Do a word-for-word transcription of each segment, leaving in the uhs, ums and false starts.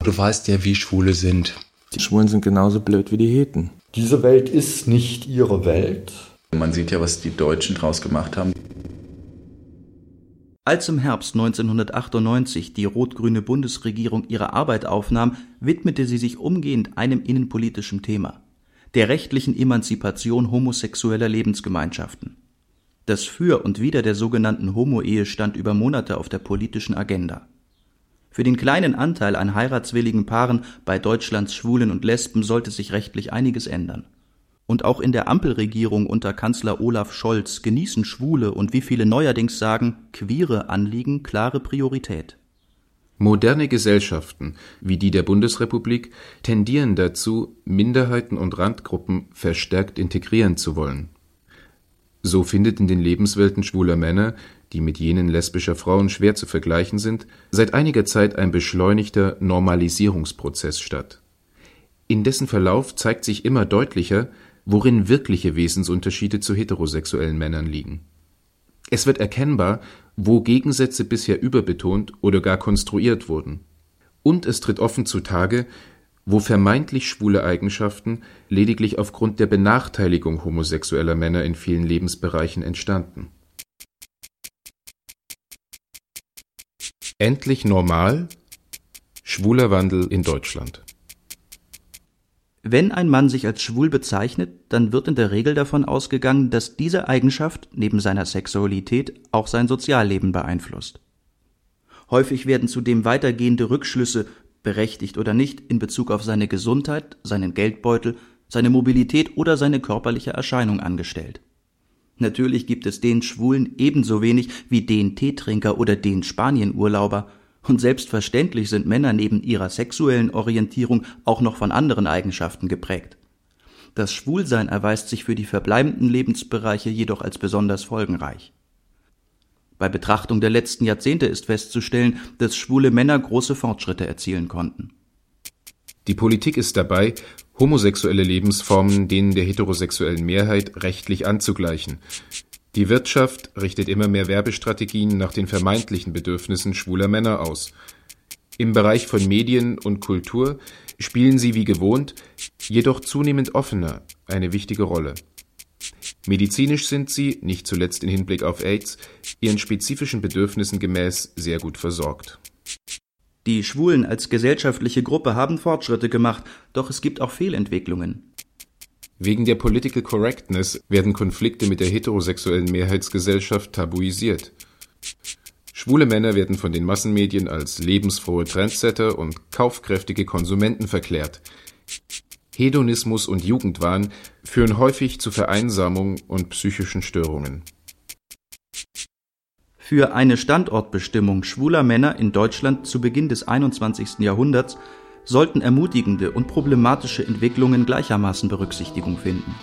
Du weißt ja, wie Schwule sind. Die Schwulen sind genauso blöd wie die Heten. Diese Welt ist nicht ihre Welt. Man sieht ja, was die Deutschen draus gemacht haben. Als im Herbst neunzehnhundertachtundneunzig die rot-grüne Bundesregierung ihre Arbeit aufnahm, widmete sie sich umgehend einem innenpolitischen Thema: der rechtlichen Emanzipation homosexueller Lebensgemeinschaften. Das Für und Wider der sogenannten Homo-Ehe stand über Monate auf der politischen Agenda. Für den kleinen Anteil an heiratswilligen Paaren bei Deutschlands Schwulen und Lesben sollte sich rechtlich einiges ändern. Und auch in der Ampelregierung unter Kanzler Olaf Scholz genießen Schwule und, wie viele neuerdings sagen, queere Anliegen klare Priorität. Moderne Gesellschaften, wie die der Bundesrepublik, tendieren dazu, Minderheiten und Randgruppen verstärkt integrieren zu wollen. So findet in den Lebenswelten schwuler Männer, die mit jenen lesbischer Frauen schwer zu vergleichen sind, seit einiger Zeit ein beschleunigter Normalisierungsprozess statt. In dessen Verlauf zeigt sich immer deutlicher, worin wirkliche Wesensunterschiede zu heterosexuellen Männern liegen. Es wird erkennbar, wo Gegensätze bisher überbetont oder gar konstruiert wurden. Und es tritt offen zutage, wo vermeintlich schwule Eigenschaften lediglich aufgrund der Benachteiligung homosexueller Männer in vielen Lebensbereichen entstanden. Endlich normal? Schwuler Wandel in Deutschland. Wenn ein Mann sich als schwul bezeichnet, dann wird in der Regel davon ausgegangen, dass diese Eigenschaft neben seiner Sexualität auch sein Sozialleben beeinflusst. Häufig werden zudem weitergehende Rückschlüsse, berechtigt oder nicht, in Bezug auf seine Gesundheit, seinen Geldbeutel, seine Mobilität oder seine körperliche Erscheinung angestellt. Natürlich gibt es den Schwulen ebenso wenig wie den Teetrinker oder den Spanienurlauber. Und selbstverständlich sind Männer neben ihrer sexuellen Orientierung auch noch von anderen Eigenschaften geprägt. Das Schwulsein erweist sich für die verbleibenden Lebensbereiche jedoch als besonders folgenreich. Bei Betrachtung der letzten Jahrzehnte ist festzustellen, dass schwule Männer große Fortschritte erzielen konnten. Die Politik ist dabei, homosexuelle Lebensformen denen der heterosexuellen Mehrheit rechtlich anzugleichen. Die Wirtschaft richtet immer mehr Werbestrategien nach den vermeintlichen Bedürfnissen schwuler Männer aus. Im Bereich von Medien und Kultur spielen sie wie gewohnt, jedoch zunehmend offener, eine wichtige Rolle. Medizinisch sind sie, nicht zuletzt im Hinblick auf AIDS, ihren spezifischen Bedürfnissen gemäß sehr gut versorgt. Die Schwulen als gesellschaftliche Gruppe haben Fortschritte gemacht, doch es gibt auch Fehlentwicklungen. Wegen der Political Correctness werden Konflikte mit der heterosexuellen Mehrheitsgesellschaft tabuisiert. Schwule Männer werden von den Massenmedien als lebensfrohe Trendsetter und kaufkräftige Konsumenten verklärt. Hedonismus und Jugendwahn führen häufig zu Vereinsamung und psychischen Störungen. Für eine Standortbestimmung schwuler Männer in Deutschland zu Beginn des einundzwanzigsten Jahrhunderts sollten ermutigende und problematische Entwicklungen gleichermaßen Berücksichtigung finden.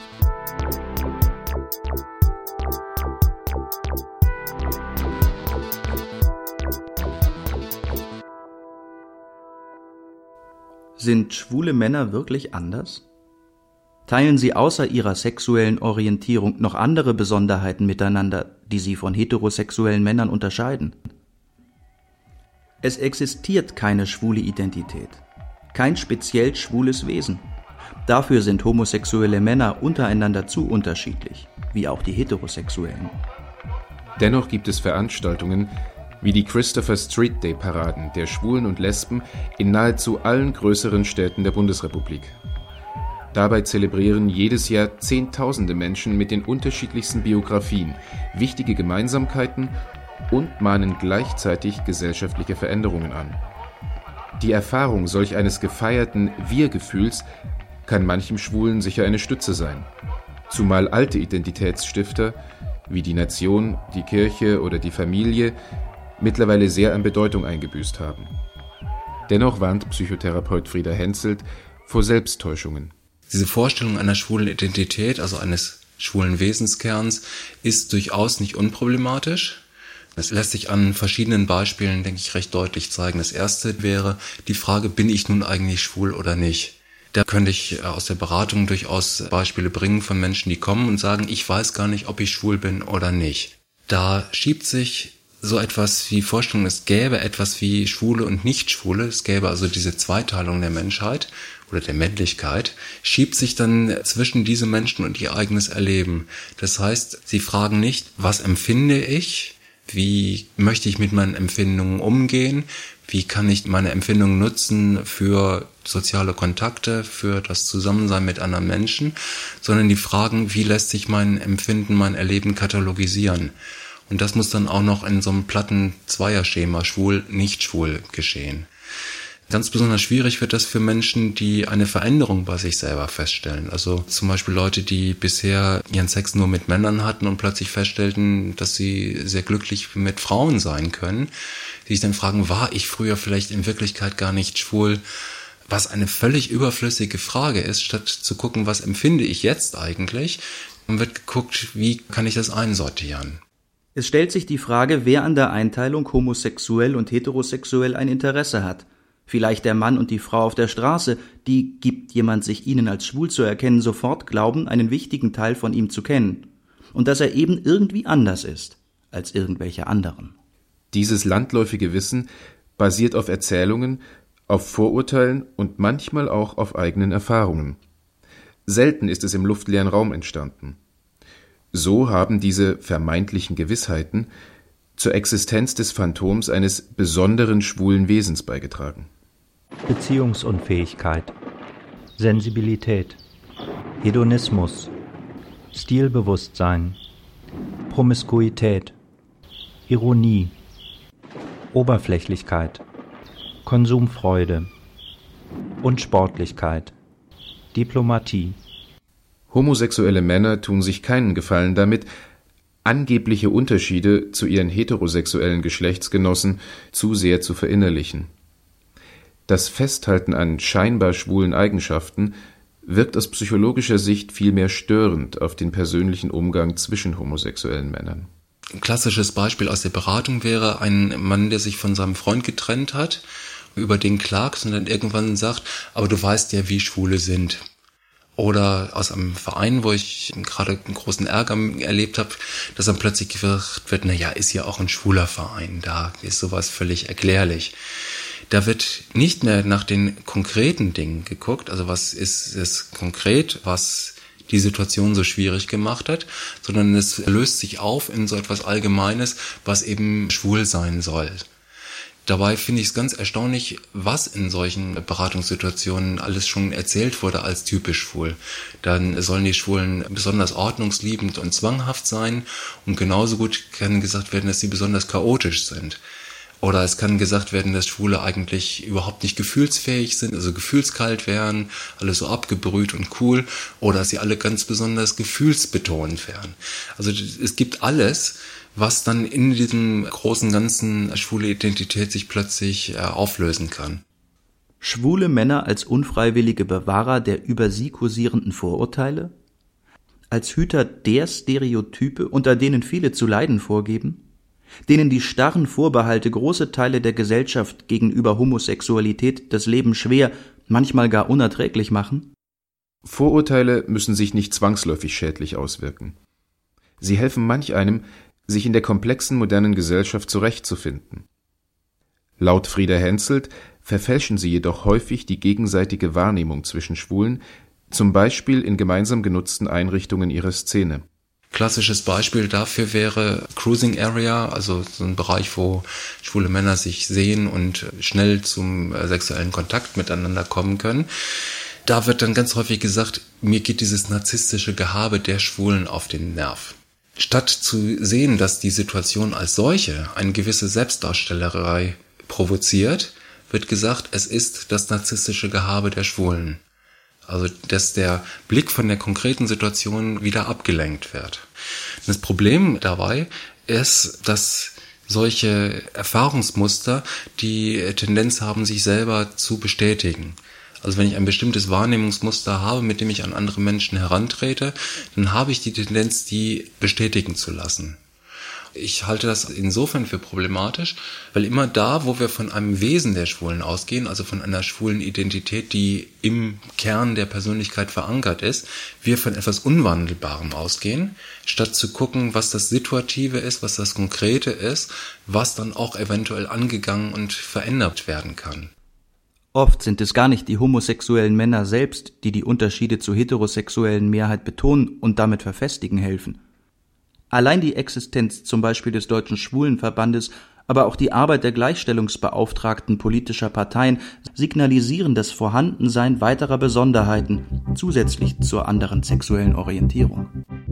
Sind schwule Männer wirklich anders? Teilen sie außer ihrer sexuellen Orientierung noch andere Besonderheiten miteinander, die sie von heterosexuellen Männern unterscheiden? Es existiert keine schwule Identität. Kein speziell schwules Wesen. Dafür sind homosexuelle Männer untereinander zu unterschiedlich, wie auch die Heterosexuellen. Dennoch gibt es Veranstaltungen wie die Christopher Street Day Paraden der Schwulen und Lesben in nahezu allen größeren Städten der Bundesrepublik. Dabei zelebrieren jedes Jahr Zehntausende Menschen mit den unterschiedlichsten Biografien wichtige Gemeinsamkeiten und mahnen gleichzeitig gesellschaftliche Veränderungen an. Die Erfahrung solch eines gefeierten Wir-Gefühls kann manchem Schwulen sicher eine Stütze sein. Zumal alte Identitätsstifter wie die Nation, die Kirche oder die Familie mittlerweile sehr an Bedeutung eingebüßt haben. Dennoch warnt Psychotherapeut Frieder Henselt vor Selbsttäuschungen. Diese Vorstellung einer schwulen Identität, also eines schwulen Wesenskerns, ist durchaus nicht unproblematisch. Das lässt sich an verschiedenen Beispielen, denke ich, recht deutlich zeigen. Das erste wäre die Frage, bin ich nun eigentlich schwul oder nicht? Da könnte ich aus der Beratung durchaus Beispiele bringen von Menschen, die kommen und sagen, ich weiß gar nicht, ob ich schwul bin oder nicht. Da schiebt sich so etwas wie Vorstellung, es gäbe etwas wie Schwule und Nicht-Schwule, es gäbe also diese Zweiteilung der Menschheit oder der Männlichkeit, schiebt sich dann zwischen diese Menschen und ihr eigenes Erleben. Das heißt, sie fragen nicht, was empfinde ich, wie möchte ich mit meinen Empfindungen umgehen, wie kann ich meine Empfindungen nutzen für soziale Kontakte, für das Zusammensein mit anderen Menschen, sondern die fragen, wie lässt sich mein Empfinden, mein Erleben katalogisieren. Und das muss dann auch noch in so einem platten Zweierschema, schwul, nicht schwul, geschehen. Ganz besonders schwierig wird das für Menschen, die eine Veränderung bei sich selber feststellen. Also zum Beispiel Leute, die bisher ihren Sex nur mit Männern hatten und plötzlich feststellten, dass sie sehr glücklich mit Frauen sein können. Die sich dann fragen, war ich früher vielleicht in Wirklichkeit gar nicht schwul? Was eine völlig überflüssige Frage ist, statt zu gucken, was empfinde ich jetzt eigentlich, dann wird geguckt, wie kann ich das einsortieren. Es stellt sich die Frage, wer an der Einteilung homosexuell und heterosexuell ein Interesse hat. Vielleicht der Mann und die Frau auf der Straße, die, gibt jemand sich ihnen als schwul zu erkennen, sofort glauben, einen wichtigen Teil von ihm zu kennen. Und dass er eben irgendwie anders ist als irgendwelche anderen. Dieses landläufige Wissen basiert auf Erzählungen, auf Vorurteilen und manchmal auch auf eigenen Erfahrungen. Selten ist es im luftleeren Raum entstanden. So haben diese vermeintlichen Gewissheiten zur Existenz des Phantoms eines besonderen schwulen Wesens beigetragen. Beziehungsunfähigkeit, Sensibilität, Hedonismus, Stilbewusstsein, Promiskuität, Ironie, Oberflächlichkeit, Konsumfreude, Unsportlichkeit, Diplomatie. Homosexuelle Männer tun sich keinen Gefallen damit, angebliche Unterschiede zu ihren heterosexuellen Geschlechtsgenossen zu sehr zu verinnerlichen. Das Festhalten an scheinbar schwulen Eigenschaften wirkt aus psychologischer Sicht vielmehr störend auf den persönlichen Umgang zwischen homosexuellen Männern. Ein klassisches Beispiel aus der Beratung wäre ein Mann, der sich von seinem Freund getrennt hat, über den klagt und dann irgendwann sagt, aber du weißt ja, wie Schwule sind. Oder aus einem Verein, wo ich gerade einen großen Ärger erlebt habe, dass dann plötzlich gesagt wird, na ja, ist ja auch ein schwuler Verein, da ist sowas völlig erklärlich. Da wird nicht mehr nach den konkreten Dingen geguckt, also was ist es konkret, was die Situation so schwierig gemacht hat, sondern es löst sich auf in so etwas Allgemeines, was eben schwul sein soll. Dabei finde ich es ganz erstaunlich, was in solchen Beratungssituationen alles schon erzählt wurde als typisch schwul. Dann sollen die Schwulen besonders ordnungsliebend und zwanghaft sein und genauso gut kann gesagt werden, dass sie besonders chaotisch sind. Oder es kann gesagt werden, dass Schwule eigentlich überhaupt nicht gefühlsfähig sind, also gefühlskalt wären, alle so abgebrüht und cool, oder dass sie alle ganz besonders gefühlsbetont wären. Also es gibt alles, was dann in diesem großen ganzen schwule Identität sich plötzlich äh, auflösen kann. Schwule Männer als unfreiwillige Bewahrer der über sie kursierenden Vorurteile? Als Hüter der Stereotype, unter denen viele zu leiden vorgeben? Denen die starren Vorbehalte große Teile der Gesellschaft gegenüber Homosexualität das Leben schwer, manchmal gar unerträglich machen? Vorurteile müssen sich nicht zwangsläufig schädlich auswirken. Sie helfen manch einem, sich in der komplexen modernen Gesellschaft zurechtzufinden. Laut Frieda Henselt verfälschen sie jedoch häufig die gegenseitige Wahrnehmung zwischen Schwulen, zum Beispiel in gemeinsam genutzten Einrichtungen ihrer Szene. Klassisches Beispiel dafür wäre Cruising Area, also so ein Bereich, wo schwule Männer sich sehen und schnell zum sexuellen Kontakt miteinander kommen können. Da wird dann ganz häufig gesagt, mir geht dieses narzisstische Gehabe der Schwulen auf den Nerv. Statt zu sehen, dass die Situation als solche eine gewisse Selbstdarstellerei provoziert, wird gesagt, es ist das narzisstische Gehabe der Schwulen. Also, dass der Blick von der konkreten Situation wieder abgelenkt wird. Das Problem dabei ist, dass solche Erfahrungsmuster die Tendenz haben, sich selber zu bestätigen. Also wenn ich ein bestimmtes Wahrnehmungsmuster habe, mit dem ich an andere Menschen herantrete, dann habe ich die Tendenz, die bestätigen zu lassen. Ich halte das insofern für problematisch, weil immer da, wo wir von einem Wesen der Schwulen ausgehen, also von einer schwulen Identität, die im Kern der Persönlichkeit verankert ist, wir von etwas Unwandelbarem ausgehen, statt zu gucken, was das Situative ist, was das Konkrete ist, was dann auch eventuell angegangen und verändert werden kann. Oft sind es gar nicht die homosexuellen Männer selbst, die die Unterschiede zur heterosexuellen Mehrheit betonen und damit verfestigen helfen. Allein die Existenz zum Beispiel des Deutschen Schwulenverbandes, aber auch die Arbeit der Gleichstellungsbeauftragten politischer Parteien signalisieren das Vorhandensein weiterer Besonderheiten, zusätzlich zur anderen sexuellen Orientierung.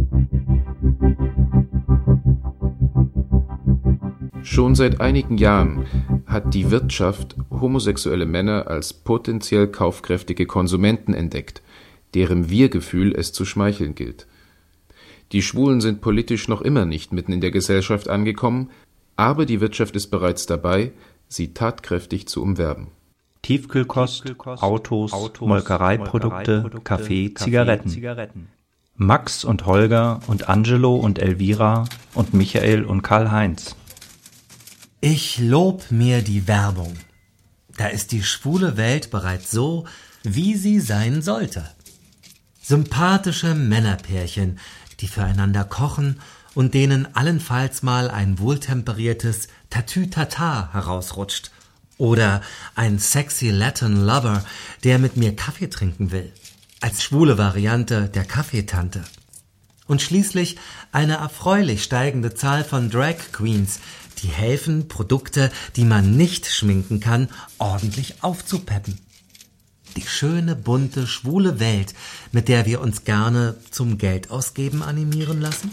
Schon seit einigen Jahren hat die Wirtschaft homosexuelle Männer als potenziell kaufkräftige Konsumenten entdeckt, deren Wir-Gefühl es zu schmeicheln gilt. Die Schwulen sind politisch noch immer nicht mitten in der Gesellschaft angekommen, aber die Wirtschaft ist bereits dabei, sie tatkräftig zu umwerben. Tiefkühlkost, Autos, Molkereiprodukte, Kaffee, Zigaretten. Max und Holger und Angelo und Elvira und Michael und Karl-Heinz. Ich lob mir die Werbung. Da ist die schwule Welt bereits so, wie sie sein sollte. Sympathische Männerpärchen, die füreinander kochen und denen allenfalls mal ein wohltemperiertes Tatütata herausrutscht. Oder ein sexy Latin Lover, der mit mir Kaffee trinken will. Als schwule Variante der Kaffeetante. Und schließlich eine erfreulich steigende Zahl von Drag Queens, die helfen, Produkte, die man nicht schminken kann, ordentlich aufzupeppen. Die schöne, bunte, schwule Welt, mit der wir uns gerne zum Geldausgeben animieren lassen?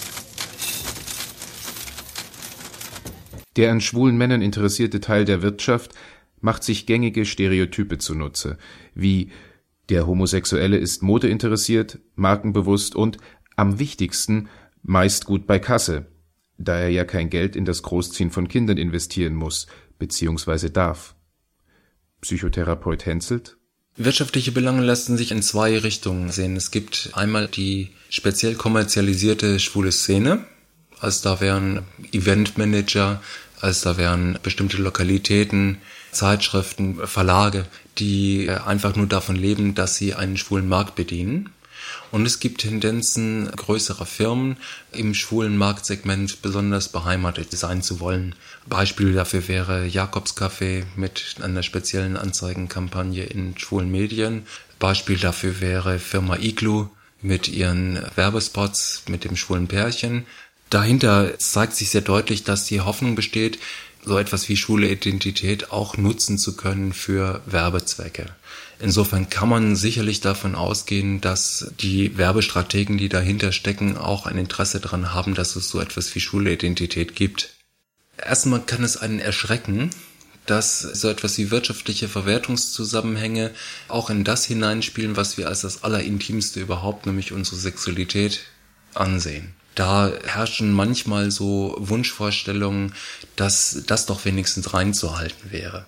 Der an schwulen Männern interessierte Teil der Wirtschaft macht sich gängige Stereotype zunutze, wie der Homosexuelle ist modeinteressiert, markenbewusst und, am wichtigsten, meist gut bei Kasse, da er ja kein Geld in das Großziehen von Kindern investieren muss, beziehungsweise darf. Psychotherapeut Henselt: Wirtschaftliche Belange lassen sich in zwei Richtungen sehen. Es gibt einmal die speziell kommerzialisierte schwule Szene, also da wären Eventmanager, also da wären bestimmte Lokalitäten, Zeitschriften, Verlage, die einfach nur davon leben, dass sie einen schwulen Markt bedienen. Und es gibt Tendenzen größerer Firmen, im schwulen Marktsegment besonders beheimatet sein zu wollen. Beispiel dafür wäre Jakobs-Café mit einer speziellen Anzeigenkampagne in schwulen Medien. Beispiel dafür wäre Firma Iglu mit ihren Werbespots mit dem schwulen Pärchen. Dahinter zeigt sich sehr deutlich, dass die Hoffnung besteht, so etwas wie schwule Identität auch nutzen zu können für Werbezwecke. Insofern kann man sicherlich davon ausgehen, dass die Werbestrategen, die dahinter stecken, auch ein Interesse daran haben, dass es so etwas wie schwule Identität gibt. Erstmal kann es einen erschrecken, dass so etwas wie wirtschaftliche Verwertungszusammenhänge auch in das hineinspielen, was wir als das Allerintimste überhaupt, nämlich unsere Sexualität, ansehen. Da herrschen manchmal so Wunschvorstellungen, dass das doch wenigstens reinzuhalten wäre.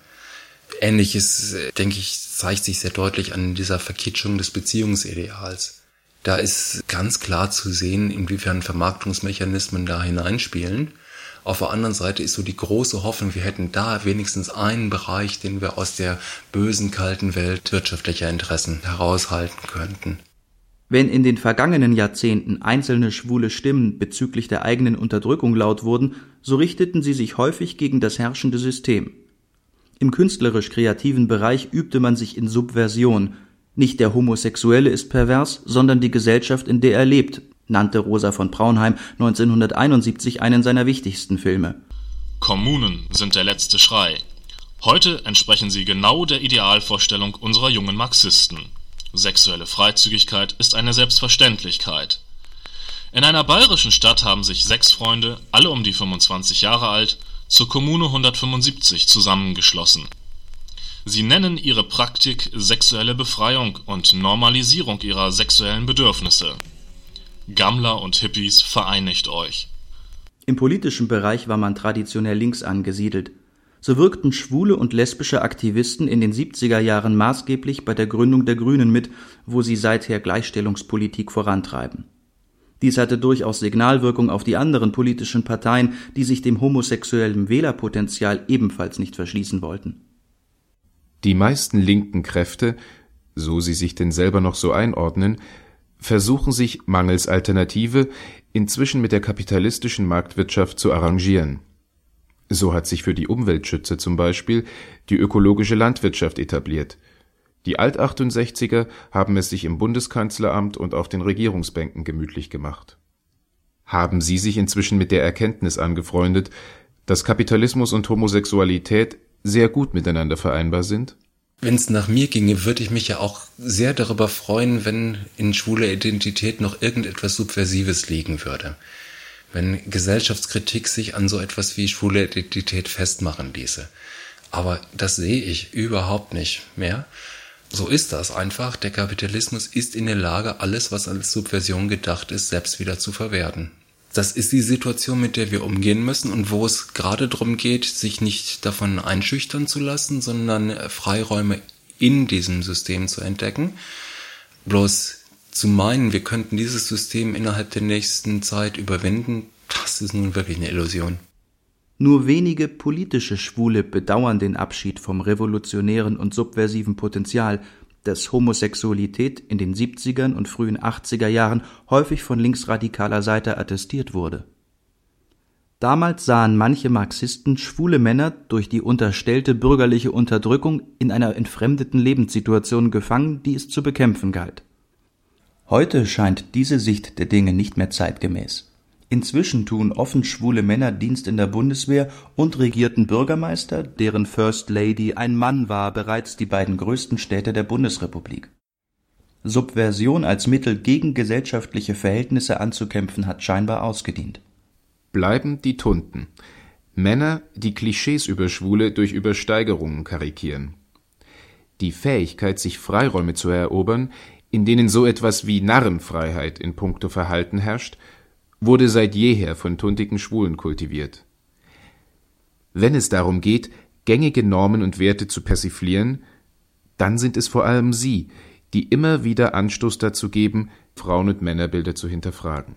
Ähnliches, denke ich, zeigt sich sehr deutlich an dieser Verkitschung des Beziehungsideals. Da ist ganz klar zu sehen, inwiefern Vermarktungsmechanismen da hineinspielen. Auf der anderen Seite ist so die große Hoffnung, wir hätten da wenigstens einen Bereich, den wir aus der bösen, kalten Welt wirtschaftlicher Interessen heraushalten könnten. Wenn in den vergangenen Jahrzehnten einzelne schwule Stimmen bezüglich der eigenen Unterdrückung laut wurden, so richteten sie sich häufig gegen das herrschende System. Im künstlerisch-kreativen Bereich übte man sich in Subversion. Nicht der Homosexuelle ist pervers, sondern die Gesellschaft, in der er lebt, nannte Rosa von Braunheim neunzehnhunderteinundsiebzig einen seiner wichtigsten Filme. Kommunen sind der letzte Schrei. Heute entsprechen sie genau der Idealvorstellung unserer jungen Marxisten. Sexuelle Freizügigkeit ist eine Selbstverständlichkeit. In einer bayerischen Stadt haben sich sechs Freunde, alle um die fünfundzwanzig Jahre alt, zur Kommune hundertfünfundsiebzig zusammengeschlossen. Sie nennen ihre Praktik sexuelle Befreiung und Normalisierung ihrer sexuellen Bedürfnisse. Gammler und Hippies, vereinigt euch. Im politischen Bereich war man traditionell links angesiedelt. So wirkten schwule und lesbische Aktivisten in den siebziger Jahren maßgeblich bei der Gründung der Grünen mit, wo sie seither Gleichstellungspolitik vorantreiben. Dies hatte durchaus Signalwirkung auf die anderen politischen Parteien, die sich dem homosexuellen Wählerpotenzial ebenfalls nicht verschließen wollten. Die meisten linken Kräfte, so sie sich denn selber noch so einordnen, versuchen sich mangels Alternative inzwischen mit der kapitalistischen Marktwirtschaft zu arrangieren. So hat sich für die Umweltschützer zum Beispiel die ökologische Landwirtschaft etabliert. Die Alt-achtundsechziger haben es sich im Bundeskanzleramt und auf den Regierungsbänken gemütlich gemacht. Haben Sie sich inzwischen mit der Erkenntnis angefreundet, dass Kapitalismus und Homosexualität sehr gut miteinander vereinbar sind? Wenn es nach mir ginge, würde ich mich ja auch sehr darüber freuen, wenn in schwuler Identität noch irgendetwas Subversives liegen würde. Wenn Gesellschaftskritik sich an so etwas wie schwule Identität festmachen ließe. Aber das sehe ich überhaupt nicht mehr. So ist das einfach. Der Kapitalismus ist in der Lage, alles, was als Subversion gedacht ist, selbst wieder zu verwerten. Das ist die Situation, mit der wir umgehen müssen und wo es gerade darum geht, sich nicht davon einschüchtern zu lassen, sondern Freiräume in diesem System zu entdecken. Bloß zu meinen, wir könnten dieses System innerhalb der nächsten Zeit überwinden, das ist nun wirklich eine Illusion. Nur wenige politische Schwule bedauern den Abschied vom revolutionären und subversiven Potenzial, das Homosexualität in den siebzigern und frühen achtziger Jahren häufig von linksradikaler Seite attestiert wurde. Damals sahen manche Marxisten schwule Männer durch die unterstellte bürgerliche Unterdrückung in einer entfremdeten Lebenssituation gefangen, die es zu bekämpfen galt. Heute scheint diese Sicht der Dinge nicht mehr zeitgemäß. Inzwischen tun offen schwule Männer Dienst in der Bundeswehr und regierten Bürgermeister, deren First Lady ein Mann war, bereits die beiden größten Städte der Bundesrepublik. Subversion als Mittel gegen gesellschaftliche Verhältnisse anzukämpfen hat scheinbar ausgedient. Bleiben die Tunten. Männer, die Klischees über Schwule durch Übersteigerungen karikieren. Die Fähigkeit, sich Freiräume zu erobern, in denen so etwas wie Narrenfreiheit in puncto Verhalten herrscht, wurde seit jeher von tuntigen Schwulen kultiviert. Wenn es darum geht, gängige Normen und Werte zu persiflieren, dann sind es vor allem sie, die immer wieder Anstoß dazu geben, Frauen- und Männerbilder zu hinterfragen.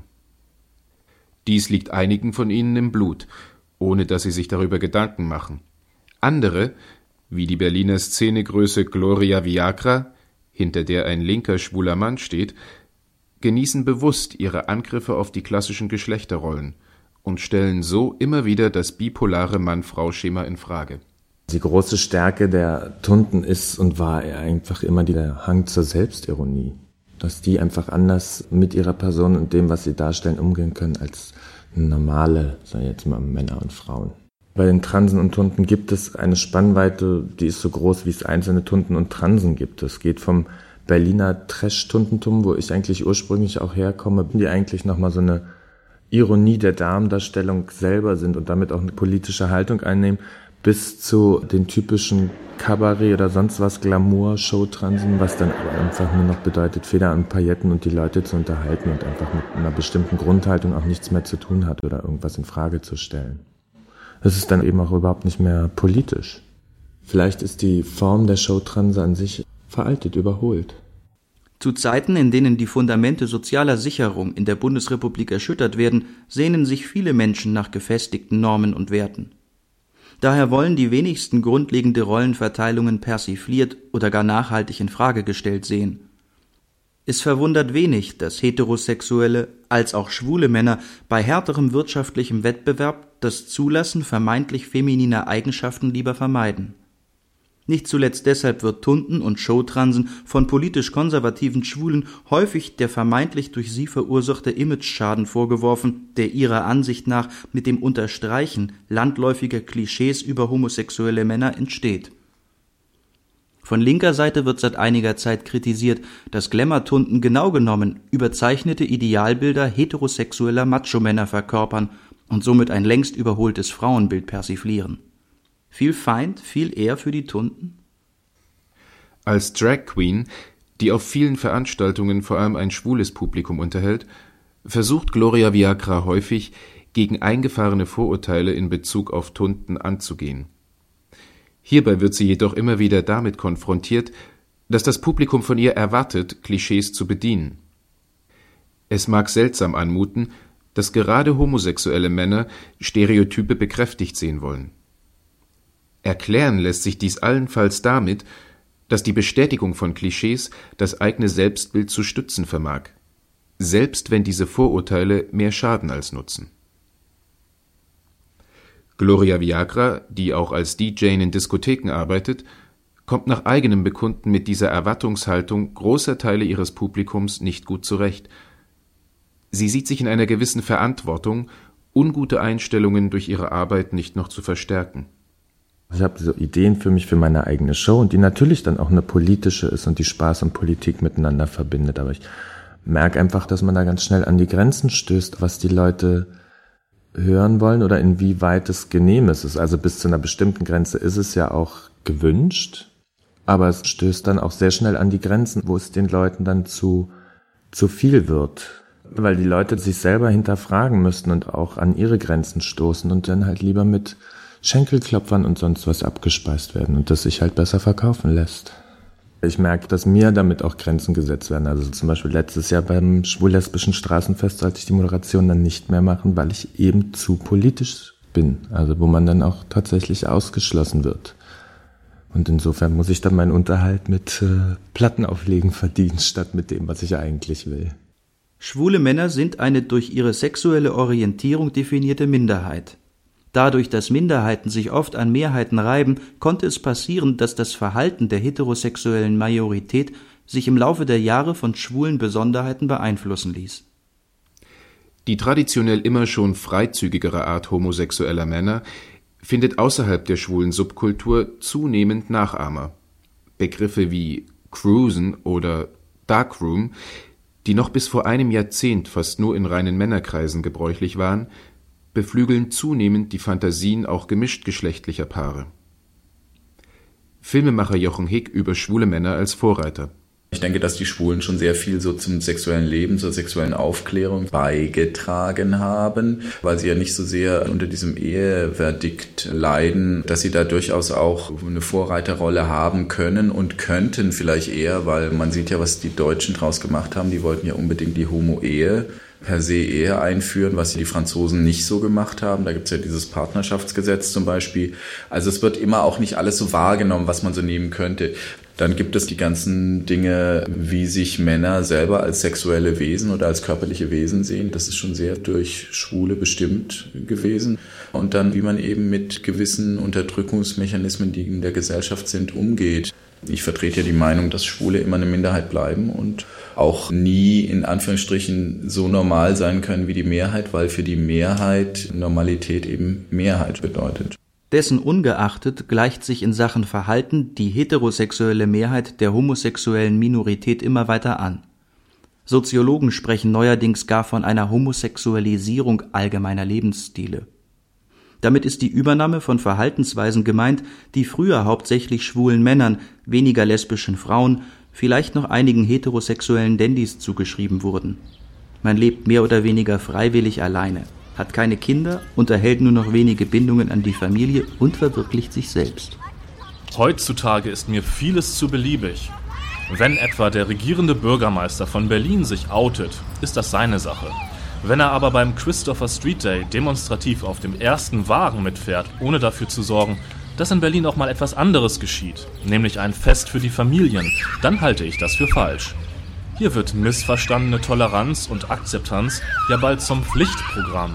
Dies liegt einigen von ihnen im Blut, ohne dass sie sich darüber Gedanken machen. Andere, wie die Berliner Szenegröße Gloria Viagra, hinter der ein linker schwuler Mann steht, genießen bewusst ihre Angriffe auf die klassischen Geschlechterrollen und stellen so immer wieder das bipolare Mann-Frau-Schema in Frage. Die große Stärke der Tunten ist und war einfach immer der Hang zur Selbstironie. Dass die einfach anders mit ihrer Person und dem, was sie darstellen, umgehen können als normale, sag ich jetzt mal, Männer und Frauen. Bei den Transen und Tunten gibt es eine Spannweite, die ist so groß, wie es einzelne Tunten und Transen gibt. Es geht vom Berliner Trash-Tuntentum, wo ich eigentlich ursprünglich auch herkomme, die eigentlich nochmal so eine Ironie der Damendarstellung selber sind und damit auch eine politische Haltung einnehmen, bis zu den typischen Kabarett oder sonst was Glamour-Show-Transen, was dann aber einfach nur noch bedeutet, Feder und Pailletten und die Leute zu unterhalten und einfach mit einer bestimmten Grundhaltung auch nichts mehr zu tun hat oder irgendwas in Frage zu stellen. Es ist dann eben auch überhaupt nicht mehr politisch. Vielleicht ist die Form der Showtranse an sich veraltet, überholt. Zu Zeiten, in denen die Fundamente sozialer Sicherung in der Bundesrepublik erschüttert werden, sehnen sich viele Menschen nach gefestigten Normen und Werten. Daher wollen die wenigsten grundlegende Rollenverteilungen persifliert oder gar nachhaltig in Frage gestellt sehen. Es verwundert wenig, dass heterosexuelle als auch schwule Männer bei härterem wirtschaftlichem Wettbewerb das Zulassen vermeintlich femininer Eigenschaften lieber vermeiden. Nicht zuletzt deshalb wird Tunten und Showtransen von politisch konservativen Schwulen häufig der vermeintlich durch sie verursachte Imageschaden vorgeworfen, der ihrer Ansicht nach mit dem Unterstreichen landläufiger Klischees über homosexuelle Männer entsteht. Von linker Seite wird seit einiger Zeit kritisiert, dass Glamour-Tunten genau genommen überzeichnete Idealbilder heterosexueller Macho-Männer verkörpern und somit ein längst überholtes Frauenbild persiflieren. Viel Feind, viel eher für die Tunten? Als Drag Queen, die auf vielen Veranstaltungen vor allem ein schwules Publikum unterhält, versucht Gloria Viagra häufig, gegen eingefahrene Vorurteile in Bezug auf Tunten anzugehen. Hierbei wird sie jedoch immer wieder damit konfrontiert, dass das Publikum von ihr erwartet, Klischees zu bedienen. Es mag seltsam anmuten, dass gerade homosexuelle Männer Stereotype bekräftigt sehen wollen. Erklären lässt sich dies allenfalls damit, dass die Bestätigung von Klischees das eigene Selbstbild zu stützen vermag, selbst wenn diese Vorurteile mehr schaden als nutzen. Gloria Viagra, die auch als D J in Diskotheken arbeitet, kommt nach eigenem Bekunden mit dieser Erwartungshaltung großer Teile ihres Publikums nicht gut zurecht. Sie sieht sich in einer gewissen Verantwortung, ungute Einstellungen durch ihre Arbeit nicht noch zu verstärken. Ich habe so Ideen für mich, für meine eigene Show, und die natürlich dann auch eine politische ist und die Spaß und Politik miteinander verbindet. Aber ich merke einfach, dass man da ganz schnell an die Grenzen stößt, was die Leute hören wollen oder inwieweit es genehm ist. Also bis zu einer bestimmten Grenze ist es ja auch gewünscht, aber es stößt dann auch sehr schnell an die Grenzen, wo es den Leuten dann zu, zu viel wird. Weil die Leute sich selber hinterfragen müssten und auch an ihre Grenzen stoßen und dann halt lieber mit Schenkelklopfern und sonst was abgespeist werden und das sich halt besser verkaufen lässt. Ich merke, dass mir damit auch Grenzen gesetzt werden. Also zum Beispiel letztes Jahr beim schwul-lesbischen Straßenfest sollte ich die Moderation dann nicht mehr machen, weil ich eben zu politisch bin. Also wo man dann auch tatsächlich ausgeschlossen wird. Und insofern muss ich dann meinen Unterhalt mit äh, Plattenauflegen verdienen, statt mit dem, was ich eigentlich will. Schwule Männer sind eine durch ihre sexuelle Orientierung definierte Minderheit. Dadurch, dass Minderheiten sich oft an Mehrheiten reiben, konnte es passieren, dass das Verhalten der heterosexuellen Majorität sich im Laufe der Jahre von schwulen Besonderheiten beeinflussen ließ. Die traditionell immer schon freizügigere Art homosexueller Männer findet außerhalb der schwulen Subkultur zunehmend Nachahmer. Begriffe wie Cruisen oder Darkroom, die noch bis vor einem Jahrzehnt fast nur in reinen Männerkreisen gebräuchlich waren, beflügeln zunehmend die Fantasien auch gemischtgeschlechtlicher Paare. Filmemacher Jochen Hick über schwule Männer als Vorreiter. Ich denke, dass die Schwulen schon sehr viel so zum sexuellen Leben, zur sexuellen Aufklärung beigetragen haben, weil sie ja nicht so sehr unter diesem Eheverdikt leiden, dass sie da durchaus auch eine Vorreiterrolle haben können und könnten vielleicht eher, weil man sieht ja, was die Deutschen draus gemacht haben, die wollten ja unbedingt die Homo-Ehe per se eher einführen, was die Franzosen nicht so gemacht haben. Da gibt es ja dieses Partnerschaftsgesetz zum Beispiel. Also es wird immer auch nicht alles so wahrgenommen, was man so nehmen könnte. Dann gibt es die ganzen Dinge, wie sich Männer selber als sexuelle Wesen oder als körperliche Wesen sehen. Das ist schon sehr durch Schwule bestimmt gewesen. Und dann, wie man eben mit gewissen Unterdrückungsmechanismen, die in der Gesellschaft sind, umgeht. Ich vertrete ja die Meinung, dass Schwule immer eine Minderheit bleiben und auch nie in Anführungsstrichen so normal sein können wie die Mehrheit, weil für die Mehrheit Normalität eben Mehrheit bedeutet. Dessen ungeachtet gleicht sich in Sachen Verhalten die heterosexuelle Mehrheit der homosexuellen Minorität immer weiter an. Soziologen sprechen neuerdings gar von einer Homosexualisierung allgemeiner Lebensstile. Damit ist die Übernahme von Verhaltensweisen gemeint, die früher hauptsächlich schwulen Männern, weniger lesbischen Frauen, vielleicht noch einigen heterosexuellen Dandys zugeschrieben wurden. Man lebt mehr oder weniger freiwillig alleine, hat keine Kinder, unterhält nur noch wenige Bindungen an die Familie und verwirklicht sich selbst. Heutzutage ist mir vieles zu beliebig. Wenn etwa der regierende Bürgermeister von Berlin sich outet, ist das seine Sache. Wenn er aber beim Christopher Street Day demonstrativ auf dem ersten Wagen mitfährt, ohne dafür zu sorgen, dass in Berlin auch mal etwas anderes geschieht, nämlich ein Fest für die Familien, dann halte ich das für falsch. Hier wird missverstandene Toleranz und Akzeptanz ja bald zum Pflichtprogramm.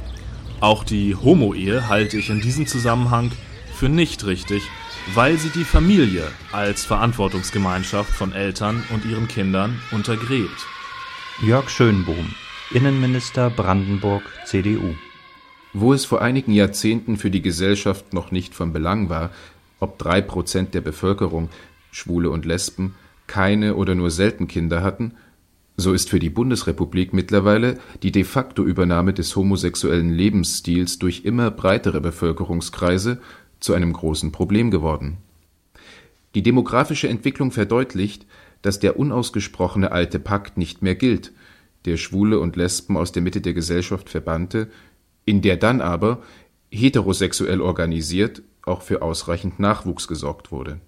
Auch die Homo-Ehe halte ich in diesem Zusammenhang für nicht richtig, weil sie die Familie als Verantwortungsgemeinschaft von Eltern und ihren Kindern untergräbt. Jörg Schönbohm, Innenminister Brandenburg, C D U. Wo es vor einigen Jahrzehnten für die Gesellschaft noch nicht von Belang war, ob drei Prozent der Bevölkerung, Schwule und Lesben, keine oder nur selten Kinder hatten, so ist für die Bundesrepublik mittlerweile die de facto Übernahme des homosexuellen Lebensstils durch immer breitere Bevölkerungskreise zu einem großen Problem geworden. Die demografische Entwicklung verdeutlicht, dass der unausgesprochene alte Pakt nicht mehr gilt, der Schwule und Lesben aus der Mitte der Gesellschaft verbannte, in der dann aber, heterosexuell organisiert, auch für ausreichend Nachwuchs gesorgt wurde.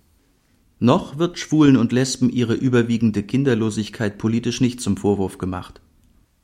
Noch wird Schwulen und Lesben ihre überwiegende Kinderlosigkeit politisch nicht zum Vorwurf gemacht.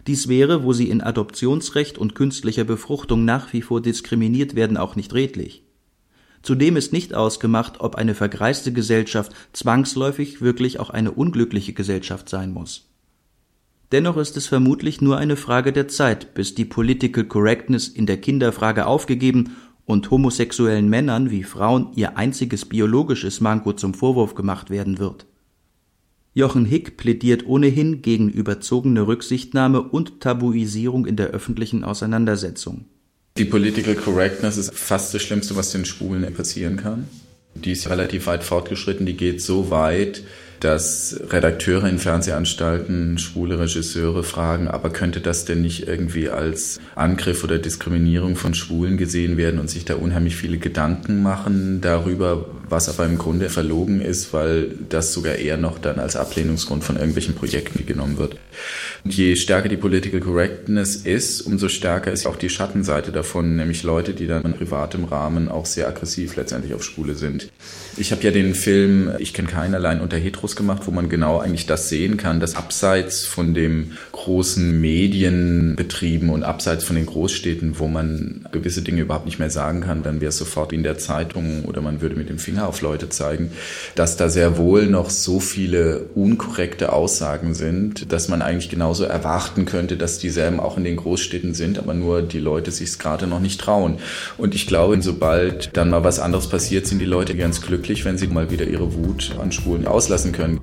Dies wäre, wo sie in Adoptionsrecht und künstlicher Befruchtung nach wie vor diskriminiert werden, auch nicht redlich. Zudem ist nicht ausgemacht, ob eine vergreiste Gesellschaft zwangsläufig wirklich auch eine unglückliche Gesellschaft sein muss. Dennoch ist es vermutlich nur eine Frage der Zeit, bis die Political Correctness in der Kinderfrage aufgegeben und homosexuellen Männern wie Frauen ihr einziges biologisches Manko zum Vorwurf gemacht werden wird. Jochen Hick plädiert ohnehin gegen überzogene Rücksichtnahme und Tabuisierung in der öffentlichen Auseinandersetzung. Die Political Correctness ist fast das Schlimmste, was den Schwulen passieren kann. Die ist relativ weit fortgeschritten, die geht so weit, dass Redakteure in Fernsehanstalten schwule Regisseure fragen, aber könnte das denn nicht irgendwie als Angriff oder Diskriminierung von Schwulen gesehen werden und sich da unheimlich viele Gedanken machen darüber, was aber im Grunde verlogen ist, weil das sogar eher noch dann als Ablehnungsgrund von irgendwelchen Projekten genommen wird. Und je stärker die Political Correctness ist, umso stärker ist auch die Schattenseite davon, nämlich Leute, die dann in privatem Rahmen auch sehr aggressiv letztendlich auf Schwule sind. Ich habe ja den Film Ich kenne keinen allein unter Heteros gemacht, wo man genau eigentlich das sehen kann, dass abseits von dem großen Medienbetrieben und abseits von den Großstädten, wo man gewisse Dinge überhaupt nicht mehr sagen kann, dann wäre es sofort wie in der Zeitung oder man würde mit dem Finger auf Leute zeigen, dass da sehr wohl noch so viele unkorrekte Aussagen sind, dass man eigentlich genauso erwarten könnte, dass dieselben auch in den Großstädten sind, aber nur die Leute sich es gerade noch nicht trauen. Und ich glaube, sobald dann mal was anderes passiert, sind die Leute ganz glücklich, wenn sie mal wieder ihre Wut an Schwulen auslassen können.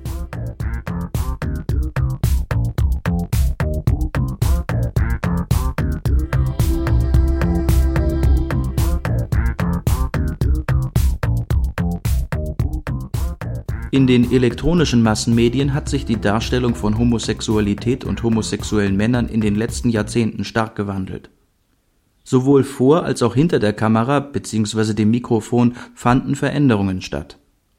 In den elektronischen Massenmedien hat sich die Darstellung von Homosexualität und homosexuellen Männern in den letzten Jahrzehnten stark gewandelt. Sowohl vor als auch hinter der Kamera bzw. dem Mikrofon fanden Veränderungen statt.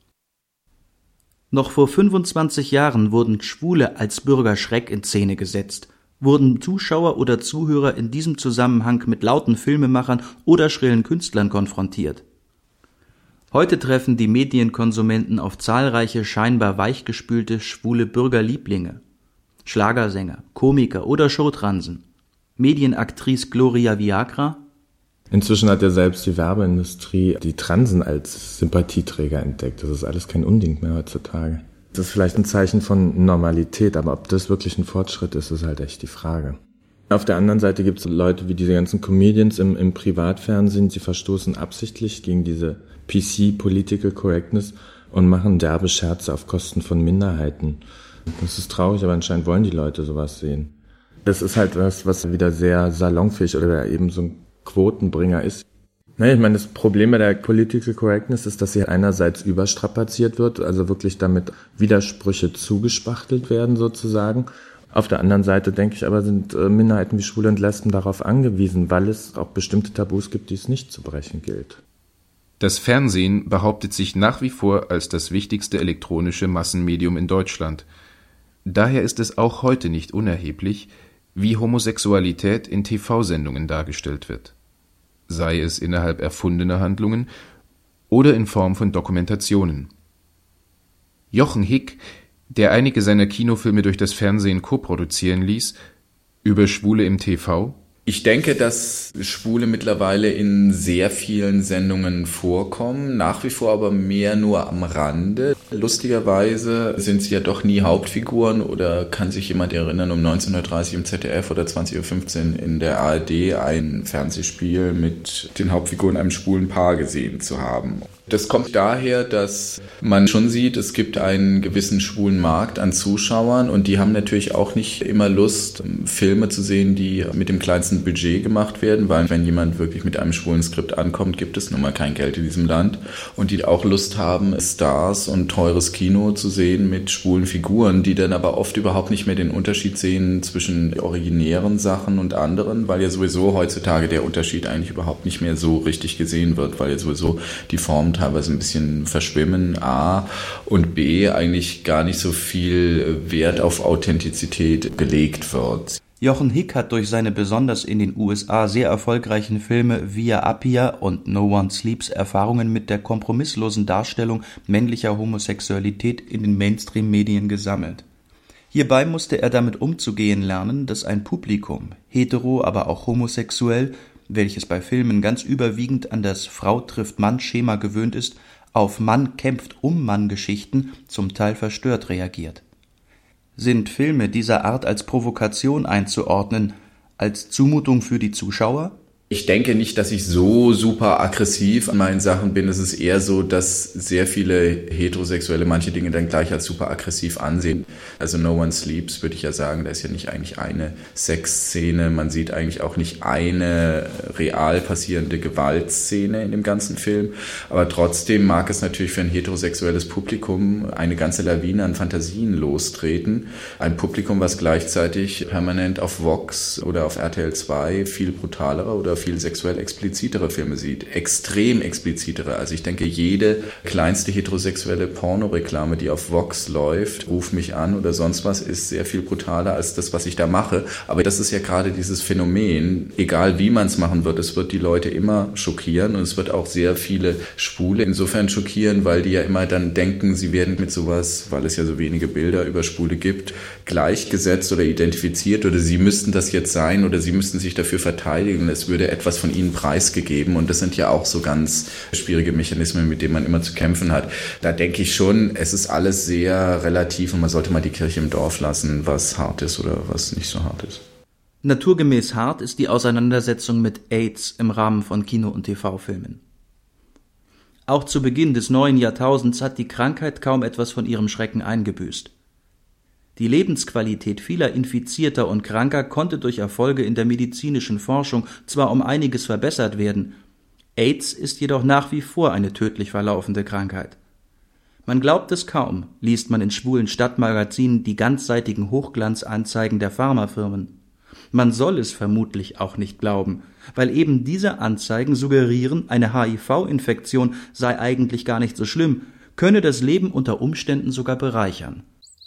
Noch vor fünfundzwanzig Jahren wurden Schwule als Bürgerschreck in Szene gesetzt, wurden Zuschauer oder Zuhörer in diesem Zusammenhang mit lauten Filmemachern oder schrillen Künstlern konfrontiert. Heute treffen die Medienkonsumenten auf zahlreiche scheinbar weichgespülte schwule Bürgerlieblinge, Schlagersänger, Komiker oder Showtransen. Medienaktrice Gloria Viagra. Inzwischen hat ja selbst die Werbeindustrie die Transen als Sympathieträger entdeckt. Das ist alles kein Unding mehr heutzutage. Das ist vielleicht ein Zeichen von Normalität, aber ob das wirklich ein Fortschritt ist, ist halt echt die Frage. Auf der anderen Seite gibt es Leute wie diese ganzen Comedians im, im Privatfernsehen, sie verstoßen absichtlich gegen diese P C, Political Correctness, und machen derbe Scherze auf Kosten von Minderheiten. Das ist traurig, aber anscheinend wollen die Leute sowas sehen. Das ist halt was, was wieder sehr salonfähig oder eben so ein Quotenbringer ist. Naja, ich meine, das Problem bei der Political Correctness ist, dass sie einerseits überstrapaziert wird, also wirklich damit Widersprüche zugespachtelt werden sozusagen. Auf der anderen Seite, denke ich aber, sind Minderheiten wie Schwule und Lesben darauf angewiesen, weil es auch bestimmte Tabus gibt, die es nicht zu brechen gilt. Das Fernsehen behauptet sich nach wie vor als das wichtigste elektronische Massenmedium in Deutschland. Daher ist es auch heute nicht unerheblich, wie Homosexualität in T V-Sendungen dargestellt wird, sei es innerhalb erfundener Handlungen oder in Form von Dokumentationen. Jochen Hick, der einige seiner Kinofilme durch das Fernsehen koproduzieren ließ, über Schwule im T V. Ich denke, dass Schwule mittlerweile in sehr vielen Sendungen vorkommen, nach wie vor aber mehr nur am Rande. Lustigerweise sind sie ja doch nie Hauptfiguren, oder kann sich jemand erinnern, um neunzehn Uhr dreißig im Z D F oder zwanzig Uhr fünfzehn in der A R D ein Fernsehspiel mit den Hauptfiguren einem schwulen Paar gesehen zu haben. Das kommt daher, dass man schon sieht, es gibt einen gewissen schwulen Markt an Zuschauern, und die haben natürlich auch nicht immer Lust, Filme zu sehen, die mit dem kleinsten Budget gemacht werden, weil wenn jemand wirklich mit einem schwulen Skript ankommt, gibt es nun mal kein Geld in diesem Land, und die auch Lust haben, Stars und teures Kino zu sehen mit schwulen Figuren, die dann aber oft überhaupt nicht mehr den Unterschied sehen zwischen originären Sachen und anderen, weil ja sowieso heutzutage der Unterschied eigentlich überhaupt nicht mehr so richtig gesehen wird, weil ja sowieso die Formen teilweise ein bisschen verschwimmen, A, und B, eigentlich gar nicht so viel Wert auf Authentizität gelegt wird. Jochen Hick hat durch seine besonders in den U S A sehr erfolgreichen Filme Via Appia und No One Sleeps Erfahrungen mit der kompromisslosen Darstellung männlicher Homosexualität in den Mainstream-Medien gesammelt. Hierbei musste er damit umzugehen lernen, dass ein Publikum, hetero, aber auch homosexuell, welches bei Filmen ganz überwiegend an das Frau-trifft-Mann-Schema gewöhnt ist, auf Mann-kämpft-um-Mann-Geschichten zum Teil verstört reagiert. Sind Filme dieser Art als Provokation einzuordnen, als Zumutung für die Zuschauer? Ich denke nicht, dass ich so super aggressiv an meinen Sachen bin. Es ist eher so, dass sehr viele Heterosexuelle manche Dinge dann gleich als super aggressiv ansehen. Also No One Sleeps würde ich ja sagen, da ist ja nicht eigentlich eine Sexszene. Man sieht eigentlich auch nicht eine real passierende Gewaltszene in dem ganzen Film. Aber trotzdem mag es natürlich für ein heterosexuelles Publikum eine ganze Lawine an Fantasien lostreten. Ein Publikum, was gleichzeitig permanent auf Vox oder auf R T L zwei viel brutalere oder viel sexuell explizitere Filme sieht. Extrem explizitere. Also ich denke, jede kleinste heterosexuelle Pornoreklame, die auf Vox läuft, Ruf mich an oder sonst was, ist sehr viel brutaler als das, was ich da mache. Aber das ist ja gerade dieses Phänomen. Egal wie man es machen wird, es wird die Leute immer schockieren und es wird auch sehr viele Schwule insofern schockieren, weil die ja immer dann denken, sie werden mit sowas, weil es ja so wenige Bilder über Schwule gibt, gleichgesetzt oder identifiziert oder sie müssten das jetzt sein oder sie müssten sich dafür verteidigen. Es würde etwas von ihnen preisgegeben und das sind ja auch so ganz schwierige Mechanismen, mit denen man immer zu kämpfen hat. Da denke ich schon, es ist alles sehr relativ und man sollte mal die Kirche im Dorf lassen, was hart ist oder was nicht so hart ist. Naturgemäß hart ist die Auseinandersetzung mit AIDS im Rahmen von Kino- und T V-Filmen. Auch zu Beginn des neuen Jahrtausends hat die Krankheit kaum etwas von ihrem Schrecken eingebüßt. Die Lebensqualität vieler Infizierter und Kranker konnte durch Erfolge in der medizinischen Forschung zwar um einiges verbessert werden, AIDS ist jedoch nach wie vor eine tödlich verlaufende Krankheit. Man glaubt es kaum, liest man in schwulen Stadtmagazinen die ganzseitigen Hochglanzanzeigen der Pharmafirmen. Man soll es vermutlich auch nicht glauben, weil eben diese Anzeigen suggerieren, eine H I V-Infektion sei eigentlich gar nicht so schlimm, könne das Leben unter Umständen sogar bereichern.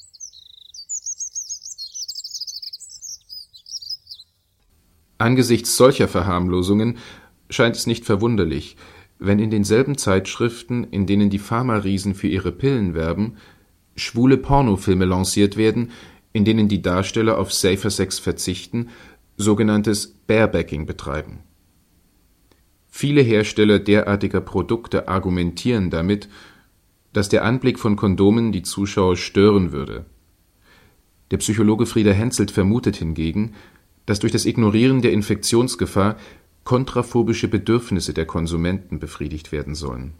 Angesichts solcher Verharmlosungen scheint es nicht verwunderlich, wenn in denselben Zeitschriften, in denen die Pharma-Riesen für ihre Pillen werben, schwule Pornofilme lanciert werden, in denen die Darsteller auf Safer Sex verzichten, sogenanntes Barebacking betreiben. Viele Hersteller derartiger Produkte argumentieren damit, dass der Anblick von Kondomen die Zuschauer stören würde. Der Psychologe Frieder Henselt vermutet hingegen, dass durch das Ignorieren der Infektionsgefahr kontraphobische Bedürfnisse der Konsumenten befriedigt werden sollen.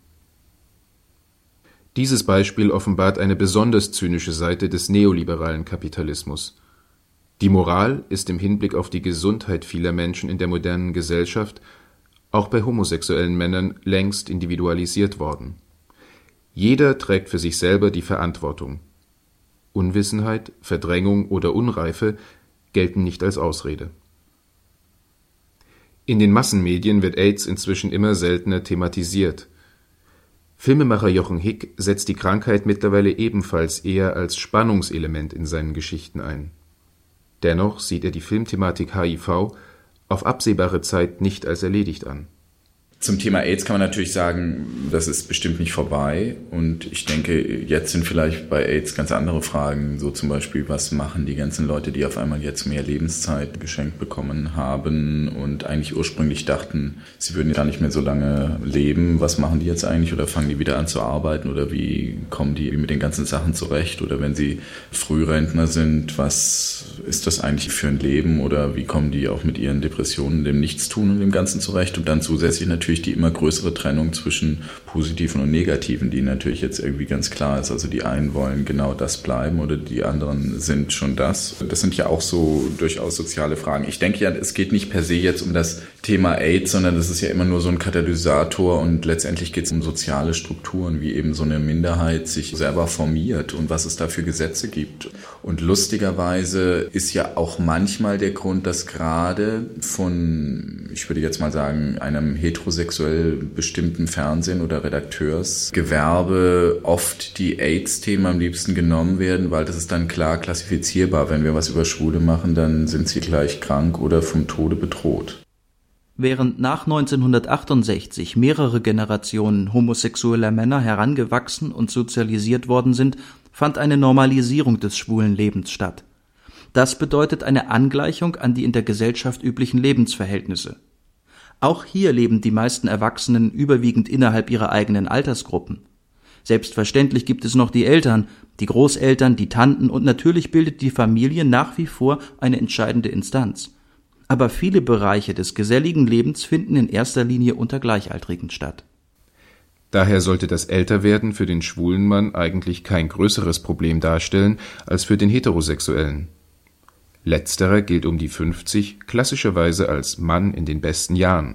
Dieses Beispiel offenbart eine besonders zynische Seite des neoliberalen Kapitalismus. Die Moral ist im Hinblick auf die Gesundheit vieler Menschen in der modernen Gesellschaft, auch bei homosexuellen Männern, längst individualisiert worden. Jeder trägt für sich selber die Verantwortung. Unwissenheit, Verdrängung oder Unreife gelten nicht als Ausrede. In den Massenmedien wird AIDS inzwischen immer seltener thematisiert. Filmemacher Jochen Hick setzt die Krankheit mittlerweile ebenfalls eher als Spannungselement in seinen Geschichten ein. Dennoch sieht er die Filmthematik H I V auf absehbare Zeit nicht als erledigt an. Zum Thema AIDS kann man natürlich sagen, das ist bestimmt nicht vorbei und ich denke, jetzt sind vielleicht bei AIDS ganz andere Fragen, so zum Beispiel, was machen die ganzen Leute, die auf einmal jetzt mehr Lebenszeit geschenkt bekommen haben und eigentlich ursprünglich dachten, sie würden gar nicht mehr so lange leben, was machen die jetzt eigentlich oder fangen die wieder an zu arbeiten oder wie kommen die mit den ganzen Sachen zurecht oder wenn sie Frührentner sind, was ist das eigentlich für ein Leben oder wie kommen die auch mit ihren Depressionen, dem Nichtstun und dem Ganzen zurecht und dann zusätzlich natürlich die immer größere Trennung zwischen Positiven und Negativen, die natürlich jetzt irgendwie ganz klar ist. Also die einen wollen genau das bleiben oder die anderen sind schon das. Das sind ja auch so durchaus soziale Fragen. Ich denke ja, es geht nicht per se jetzt um das Thema AIDS, sondern das ist ja immer nur so ein Katalysator und letztendlich geht es um soziale Strukturen, wie eben so eine Minderheit sich selber formiert und was es da für Gesetze gibt. Und lustigerweise ist ja auch manchmal der Grund, dass gerade von, ich würde jetzt mal sagen, einem heterosexuellen sexuell bestimmten Fernsehen oder Redakteursgewerbe oft die AIDS-Themen am liebsten genommen werden, weil das ist dann klar klassifizierbar. Wenn wir was über Schwule machen, dann sind sie gleich krank oder vom Tode bedroht. Während nach neunzehnhundertachtundsechzig mehrere Generationen homosexueller Männer herangewachsen und sozialisiert worden sind, fand eine Normalisierung des schwulen Lebens statt. Das bedeutet eine Angleichung an die in der Gesellschaft üblichen Lebensverhältnisse. Auch hier leben die meisten Erwachsenen überwiegend innerhalb ihrer eigenen Altersgruppen. Selbstverständlich gibt es noch die Eltern, die Großeltern, die Tanten und natürlich bildet die Familie nach wie vor eine entscheidende Instanz. Aber viele Bereiche des geselligen Lebens finden in erster Linie unter Gleichaltrigen statt. Daher sollte das Älterwerden für den schwulen Mann eigentlich kein größeres Problem darstellen als für den Heterosexuellen. Letzterer gilt um die fünfzig klassischerweise als Mann in den besten Jahren.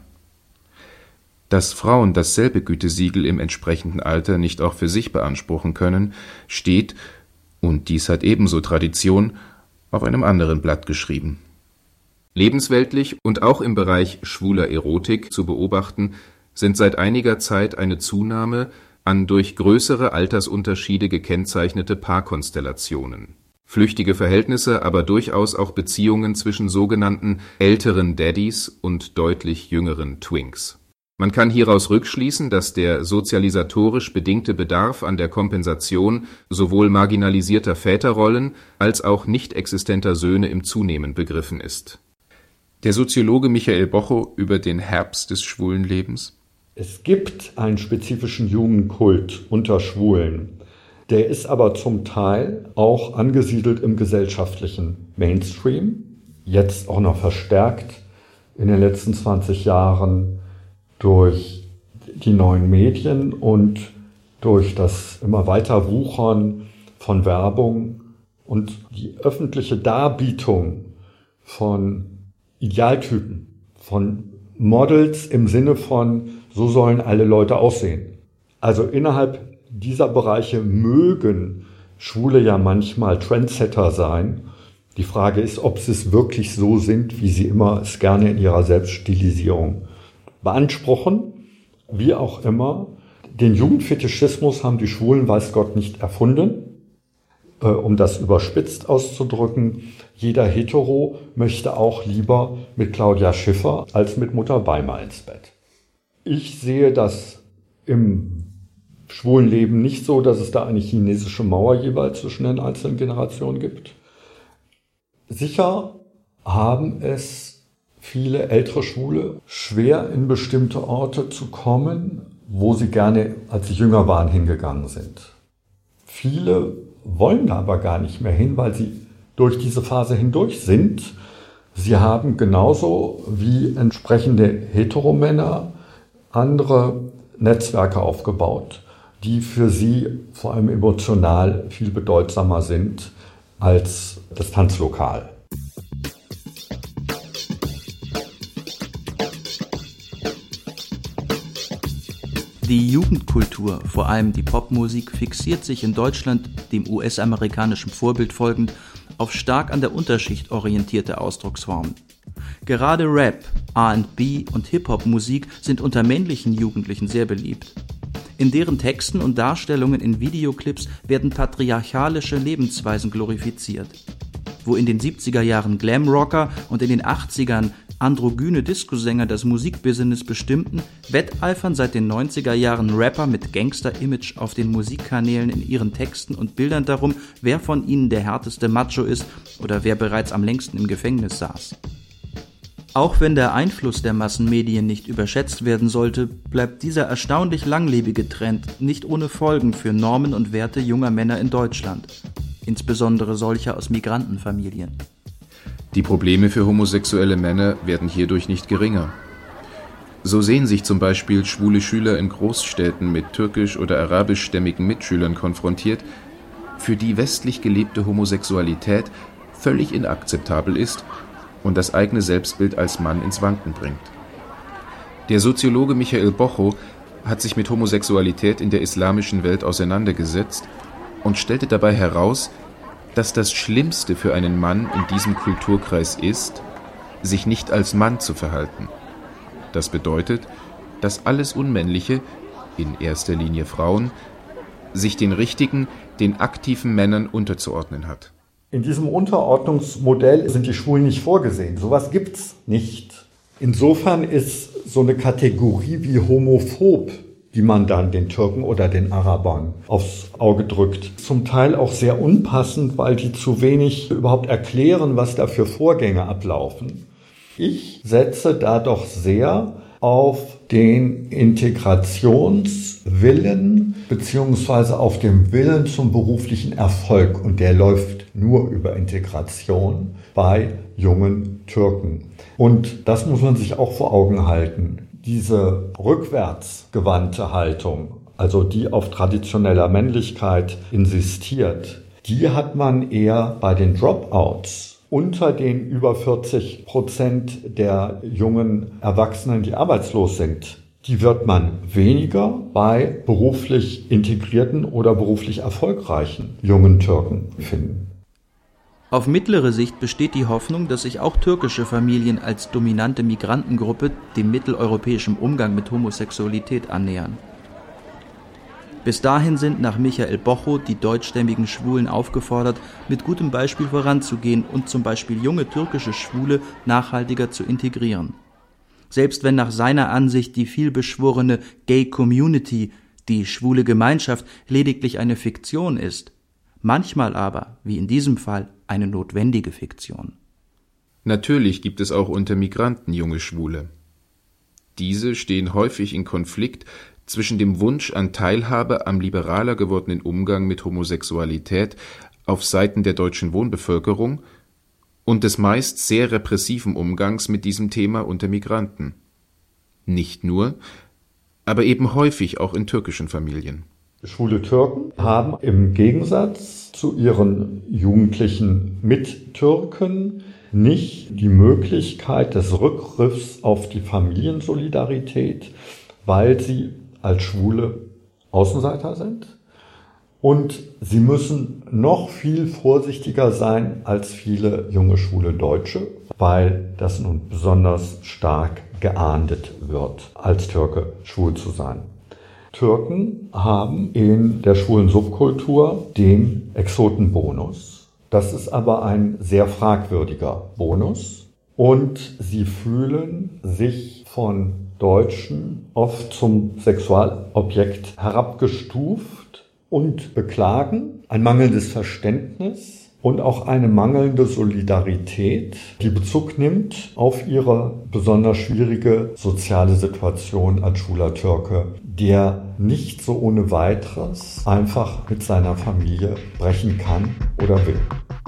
Dass Frauen dasselbe Gütesiegel im entsprechenden Alter nicht auch für sich beanspruchen können, steht, und dies hat ebenso Tradition, auf einem anderen Blatt geschrieben. Lebensweltlich und auch im Bereich schwuler Erotik zu beobachten, sind seit einiger Zeit eine Zunahme an durch größere Altersunterschiede gekennzeichnete Paarkonstellationen. Flüchtige Verhältnisse, aber durchaus auch Beziehungen zwischen sogenannten älteren Daddys und deutlich jüngeren Twinks. Man kann hieraus rückschließen, dass der sozialisatorisch bedingte Bedarf an der Kompensation sowohl marginalisierter Väterrollen als auch nicht existenter Söhne im Zunehmen begriffen ist. Der Soziologe Michael Bocho über den Herbst des schwulen Lebens: Es gibt einen spezifischen Jugendkult unter Schwulen. Der ist aber zum Teil auch angesiedelt im gesellschaftlichen Mainstream, jetzt auch noch verstärkt in den letzten zwanzig Jahren durch die neuen Medien und durch das immer weiter Wuchern von Werbung und die öffentliche Darbietung von Idealtypen, von Models im Sinne von, so sollen alle Leute aussehen. Also innerhalb dieser Bereiche mögen Schwule ja manchmal Trendsetter sein. Die Frage ist, ob sie es wirklich so sind, wie sie immer es gerne in ihrer Selbststilisierung beanspruchen. Wie auch immer, den Jugendfetischismus haben die Schwulen, weiß Gott, nicht erfunden. Äh, um das überspitzt auszudrücken, jeder Hetero möchte auch lieber mit Claudia Schiffer als mit Mutter Beimer ins Bett. Ich sehe das im schwulen Leben nicht so, dass es da eine chinesische Mauer jeweils zwischen den einzelnen Generationen gibt. Sicher haben es viele ältere Schwule schwer, in bestimmte Orte zu kommen, wo sie gerne, als sie jünger waren, hingegangen sind. Viele wollen da aber gar nicht mehr hin, weil sie durch diese Phase hindurch sind. Sie haben genauso wie entsprechende Heteromänner andere Netzwerke aufgebaut, die für sie vor allem emotional viel bedeutsamer sind als das Tanzlokal. Die Jugendkultur, vor allem die Popmusik, fixiert sich in Deutschland, dem U S-amerikanischen Vorbild folgend, auf stark an der Unterschicht orientierte Ausdrucksformen. Gerade Rap, R and B und Hip-Hop-Musik sind unter männlichen Jugendlichen sehr beliebt. In deren Texten und Darstellungen in Videoclips werden patriarchalische Lebensweisen glorifiziert. Wo in den siebziger Jahren Glamrocker und in den achtzigern androgyne Discosänger das Musikbusiness bestimmten, wetteifern seit den neunziger Jahren Rapper mit Gangster-Image auf den Musikkanälen in ihren Texten und Bildern darum, wer von ihnen der härteste Macho ist oder wer bereits am längsten im Gefängnis saß. Auch wenn der Einfluss der Massenmedien nicht überschätzt werden sollte, bleibt dieser erstaunlich langlebige Trend nicht ohne Folgen für Normen und Werte junger Männer in Deutschland, insbesondere solcher aus Migrantenfamilien. Die Probleme für homosexuelle Männer werden hierdurch nicht geringer. So sehen sich zum Beispiel schwule Schüler in Großstädten mit türkisch- oder arabischstämmigen Mitschülern konfrontiert, für die westlich gelebte Homosexualität völlig inakzeptabel ist und das eigene Selbstbild als Mann ins Wanken bringt. Der Soziologe Michael Bocho hat sich mit Homosexualität in der islamischen Welt auseinandergesetzt und stellte dabei heraus, dass das Schlimmste für einen Mann in diesem Kulturkreis ist, sich nicht als Mann zu verhalten. Das bedeutet, dass alles Unmännliche, in erster Linie Frauen, sich den richtigen, den aktiven Männern unterzuordnen hat. In diesem Unterordnungsmodell sind die Schwulen nicht vorgesehen. Sowas gibt's nicht. Insofern ist so eine Kategorie wie homophob die man dann den Türken oder den Arabern aufs Auge drückt. Zum Teil auch sehr unpassend, weil die zu wenig überhaupt erklären, was da für Vorgänge ablaufen. Ich setze da doch sehr auf den Integrationswillen beziehungsweise auf den Willen zum beruflichen Erfolg. Und der läuft nur über Integration bei jungen Türken. Und das muss man sich auch vor Augen halten. Diese rückwärtsgewandte Haltung, also die auf traditioneller Männlichkeit insistiert, die hat man eher bei den Dropouts unter den über vierzig Prozent der jungen Erwachsenen, die arbeitslos sind. Die wird man weniger bei beruflich integrierten oder beruflich erfolgreichen jungen Türken finden. Auf mittlere Sicht besteht die Hoffnung, dass sich auch türkische Familien als dominante Migrantengruppe dem mitteleuropäischen Umgang mit Homosexualität annähern. Bis dahin sind nach Michael Bocho die deutschstämmigen Schwulen aufgefordert, mit gutem Beispiel voranzugehen und zum Beispiel junge türkische Schwule nachhaltiger zu integrieren. Selbst wenn nach seiner Ansicht die vielbeschworene Gay Community, die schwule Gemeinschaft, lediglich eine Fiktion ist, manchmal aber, wie in diesem Fall, eine notwendige Fiktion. Natürlich gibt es auch unter Migranten junge Schwule. Diese stehen häufig in Konflikt zwischen dem Wunsch an Teilhabe am liberaler gewordenen Umgang mit Homosexualität auf Seiten der deutschen Wohnbevölkerung und des meist sehr repressiven Umgangs mit diesem Thema unter Migranten. Nicht nur, aber eben häufig auch in türkischen Familien. Schwule Türken haben im Gegensatz zu ihren jugendlichen Mittürken nicht die Möglichkeit des Rückgriffs auf die Familiensolidarität, weil sie als Schwule Außenseiter sind. Und sie müssen noch viel vorsichtiger sein als viele junge schwule Deutsche, weil das nun besonders stark geahndet wird, als Türke schwul zu sein. Türken haben in der schwulen Subkultur den Exotenbonus. Das ist aber ein sehr fragwürdiger Bonus. Und sie fühlen sich von Deutschen oft zum Sexualobjekt herabgestuft und beklagen ein mangelndes Verständnis und auch eine mangelnde Solidarität, die Bezug nimmt auf ihre besonders schwierige soziale Situation als schwuler Türke, der nicht so ohne weiteres einfach mit seiner Familie brechen kann oder will.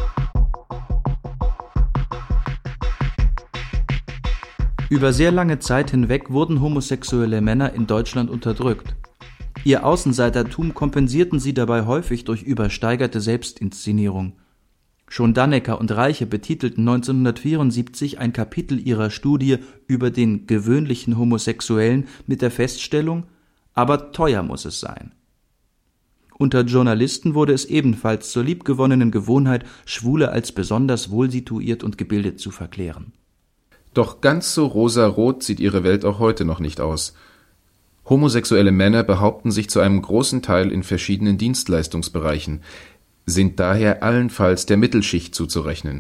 Über sehr lange Zeit hinweg wurden homosexuelle Männer in Deutschland unterdrückt. Ihr Außenseitertum kompensierten sie dabei häufig durch übersteigerte Selbstinszenierung. Schon Dannecker und Reiche betitelten neunzehnhundertvierundsiebzig ein Kapitel ihrer Studie über den gewöhnlichen Homosexuellen mit der Feststellung: Aber teuer muss es sein. Unter Journalisten wurde es ebenfalls zur liebgewonnenen Gewohnheit, Schwule als besonders wohlsituiert und gebildet zu verklären. Doch ganz so rosarot sieht ihre Welt auch heute noch nicht aus. Homosexuelle Männer behaupten sich zu einem großen Teil in verschiedenen Dienstleistungsbereichen, sind daher allenfalls der Mittelschicht zuzurechnen.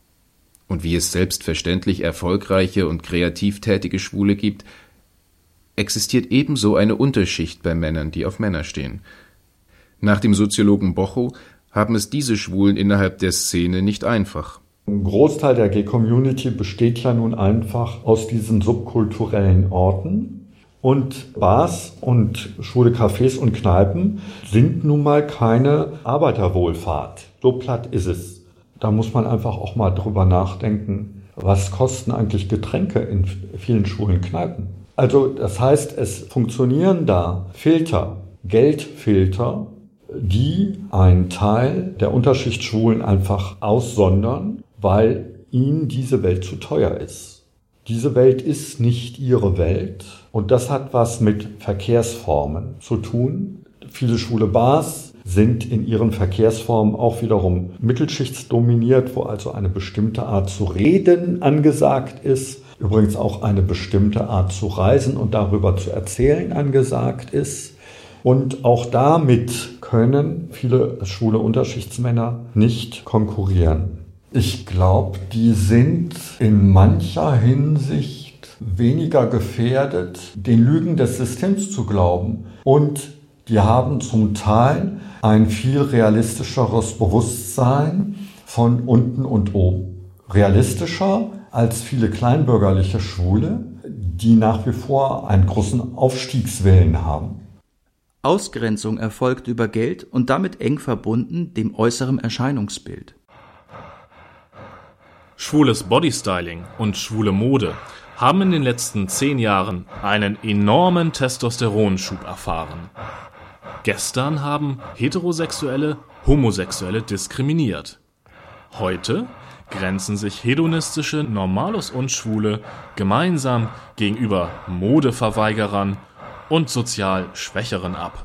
Und wie es selbstverständlich erfolgreiche und kreativ tätige Schwule gibt, existiert ebenso eine Unterschicht bei Männern, die auf Männer stehen. Nach dem Soziologen Bocho haben es diese Schwulen innerhalb der Szene nicht einfach. Ein Großteil der Gay-Community besteht ja nun einfach aus diesen subkulturellen Orten. Und Bars und schwule Cafés und Kneipen sind nun mal keine Arbeiterwohlfahrt. So platt ist es. Da muss man einfach auch mal drüber nachdenken, was kosten eigentlich Getränke in vielen schwulen Kneipen. Also das heißt, es funktionieren da Filter, Geldfilter, die einen Teil der Unterschicht Schwulen einfach aussondern, weil ihnen diese Welt zu teuer ist. Diese Welt ist nicht ihre Welt und das hat was mit Verkehrsformen zu tun. Viele schwule Bars sind in ihren Verkehrsformen auch wiederum mittelschichtsdominiert, wo also eine bestimmte Art zu reden angesagt ist, übrigens auch eine bestimmte Art zu reisen und darüber zu erzählen angesagt ist. Und auch damit können viele schwule Unterschichtsmänner nicht konkurrieren. Ich glaube, die sind in mancher Hinsicht weniger gefährdet, den Lügen des Systems zu glauben. Und die haben zum Teil ein viel realistischeres Bewusstsein von unten und oben. Realistischer als viele kleinbürgerliche Schwule, die nach wie vor einen großen Aufstiegswillen haben. Ausgrenzung erfolgt über Geld und damit eng verbunden dem äußeren Erscheinungsbild. Schwules Bodystyling und schwule Mode haben in den letzten zehn Jahren einen enormen Testosteronschub erfahren. Gestern haben Heterosexuelle Homosexuelle diskriminiert. Heute grenzen sich hedonistische Normalos und Schwule gemeinsam gegenüber Modeverweigerern und sozial Schwächeren ab.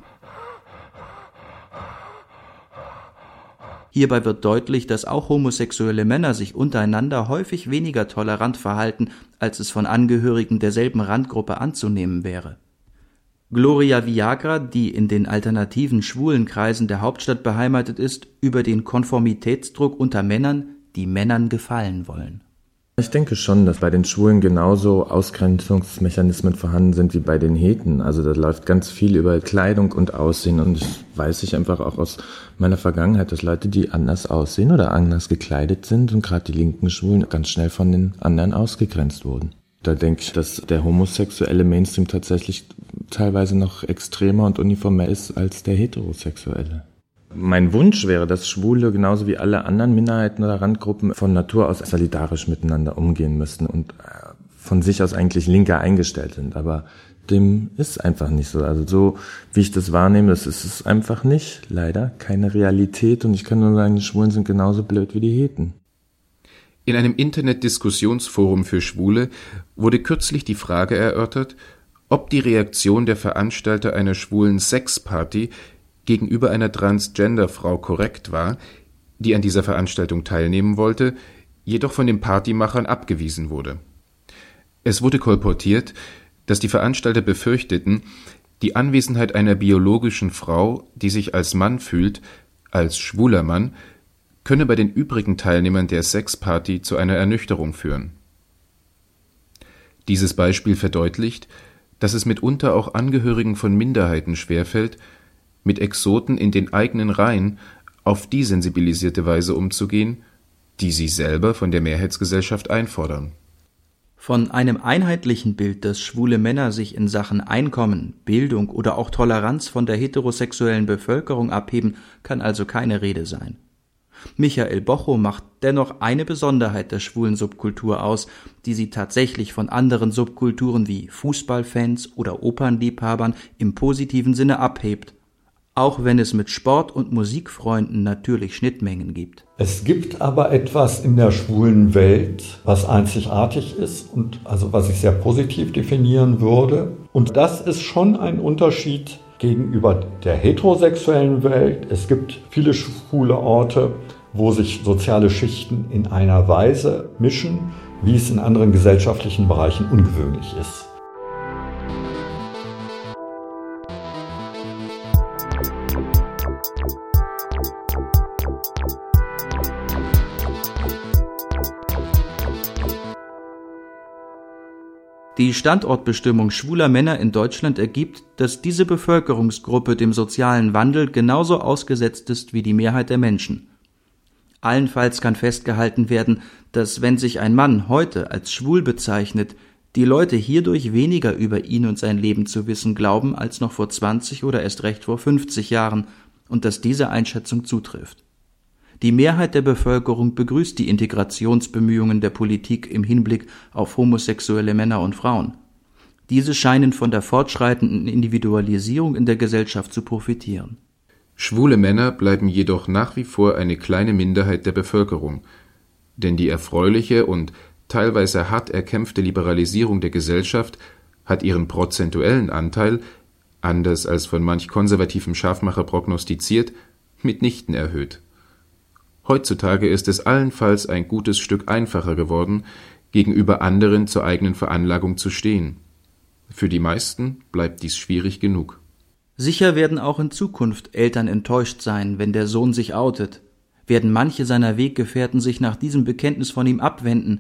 Hierbei wird deutlich, dass auch homosexuelle Männer sich untereinander häufig weniger tolerant verhalten, als es von Angehörigen derselben Randgruppe anzunehmen wäre. Gloria Viagra, die in den alternativen schwulen Kreisen der Hauptstadt beheimatet ist, über den Konformitätsdruck unter Männern, die Männern gefallen wollen. Ich denke schon, dass bei den Schwulen genauso Ausgrenzungsmechanismen vorhanden sind wie bei den Heten. Also da läuft ganz viel über Kleidung und Aussehen und das weiß ich einfach auch aus meiner Vergangenheit, dass Leute, die anders aussehen oder anders gekleidet sind und gerade die linken Schwulen ganz schnell von den anderen ausgegrenzt wurden. Da denke ich, dass der homosexuelle Mainstream tatsächlich teilweise noch extremer und uniformer ist als der heterosexuelle. Mein Wunsch wäre, dass Schwule genauso wie alle anderen Minderheiten oder Randgruppen von Natur aus solidarisch miteinander umgehen müssen und von sich aus eigentlich linker eingestellt sind. Aber dem ist einfach nicht so. Also so, wie ich das wahrnehme, das ist es einfach nicht. Leider keine Realität. Und ich kann nur sagen, die Schwulen sind genauso blöd wie die Heten. In einem Internet-Diskussionsforum für Schwule wurde kürzlich die Frage erörtert, ob die Reaktion der Veranstalter einer schwulen Sexparty gegenüber einer Transgender-Frau korrekt war, die an dieser Veranstaltung teilnehmen wollte, jedoch von den Partymachern abgewiesen wurde. Es wurde kolportiert, dass die Veranstalter befürchteten, die Anwesenheit einer biologischen Frau, die sich als Mann fühlt, als schwuler Mann, könne bei den übrigen Teilnehmern der Sexparty zu einer Ernüchterung führen. Dieses Beispiel verdeutlicht, dass es mitunter auch Angehörigen von Minderheiten schwerfällt, mit Exoten in den eigenen Reihen auf die sensibilisierte Weise umzugehen, die sie selber von der Mehrheitsgesellschaft einfordern. Von einem einheitlichen Bild, dass schwule Männer sich in Sachen Einkommen, Bildung oder auch Toleranz von der heterosexuellen Bevölkerung abheben, kann also keine Rede sein. Michael Bocho macht dennoch eine Besonderheit der schwulen Subkultur aus, die sie tatsächlich von anderen Subkulturen wie Fußballfans oder Opernliebhabern im positiven Sinne abhebt, auch wenn es mit Sport- und Musikfreunden natürlich Schnittmengen gibt. Es gibt aber etwas in der schwulen Welt, was einzigartig ist und also was ich sehr positiv definieren würde. Und das ist schon ein Unterschied gegenüber der heterosexuellen Welt. Es gibt viele schwule Orte, wo sich soziale Schichten in einer Weise mischen, wie es in anderen gesellschaftlichen Bereichen ungewöhnlich ist. Die Standortbestimmung schwuler Männer in Deutschland ergibt, dass diese Bevölkerungsgruppe dem sozialen Wandel genauso ausgesetzt ist wie die Mehrheit der Menschen. Allenfalls kann festgehalten werden, dass wenn sich ein Mann heute als schwul bezeichnet, die Leute hierdurch weniger über ihn und sein Leben zu wissen glauben als noch vor zwanzig oder erst recht vor fünfzig Jahren und dass diese Einschätzung zutrifft. Die Mehrheit der Bevölkerung begrüßt die Integrationsbemühungen der Politik im Hinblick auf homosexuelle Männer und Frauen. Diese scheinen von der fortschreitenden Individualisierung in der Gesellschaft zu profitieren. Schwule Männer bleiben jedoch nach wie vor eine kleine Minderheit der Bevölkerung, denn die erfreuliche und teilweise hart erkämpfte Liberalisierung der Gesellschaft hat ihren prozentuellen Anteil, anders als von manch konservativem Scharfmacher prognostiziert, mitnichten erhöht. Heutzutage ist es allenfalls ein gutes Stück einfacher geworden, gegenüber anderen zur eigenen Veranlagung zu stehen. Für die meisten bleibt dies schwierig genug. Sicher werden auch in Zukunft Eltern enttäuscht sein, wenn der Sohn sich outet, werden manche seiner Weggefährten sich nach diesem Bekenntnis von ihm abwenden,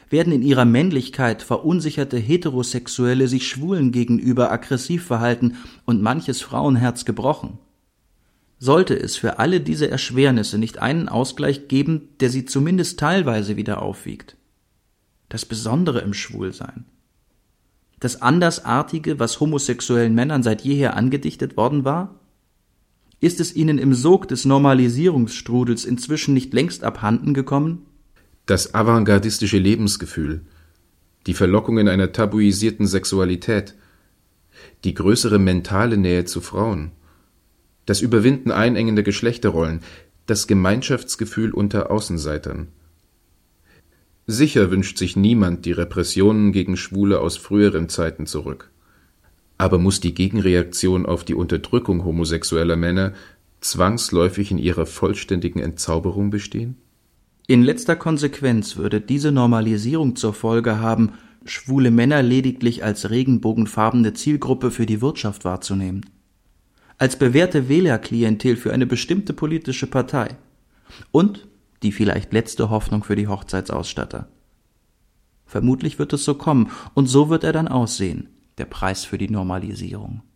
Werden in ihrer Männlichkeit verunsicherte Heterosexuelle sich Schwulen gegenüber aggressiv verhalten und manches Frauenherz gebrochen? Sollte es für alle diese Erschwernisse nicht einen Ausgleich geben, der sie zumindest teilweise wieder aufwiegt? Das Besondere im Schwulsein, das Andersartige, was homosexuellen Männern seit jeher angedichtet worden war? Ist es ihnen im Sog des Normalisierungsstrudels inzwischen nicht längst abhanden gekommen? Das avantgardistische Lebensgefühl, die Verlockungen einer tabuisierten Sexualität, die größere mentale Nähe zu Frauen, das Überwinden einengender Geschlechterrollen, das Gemeinschaftsgefühl unter Außenseitern. Sicher wünscht sich niemand die Repressionen gegen Schwule aus früheren Zeiten zurück. Aber muss die Gegenreaktion auf die Unterdrückung homosexueller Männer zwangsläufig in ihrer vollständigen Entzauberung bestehen? In letzter Konsequenz würde diese Normalisierung zur Folge haben, schwule Männer lediglich als regenbogenfarbene Zielgruppe für die Wirtschaft wahrzunehmen, als bewährte Wählerklientel für eine bestimmte politische Partei und die vielleicht letzte Hoffnung für die Hochzeitsausstatter. Vermutlich wird es so kommen, und so wird er dann aussehen, der Preis für die Normalisierung.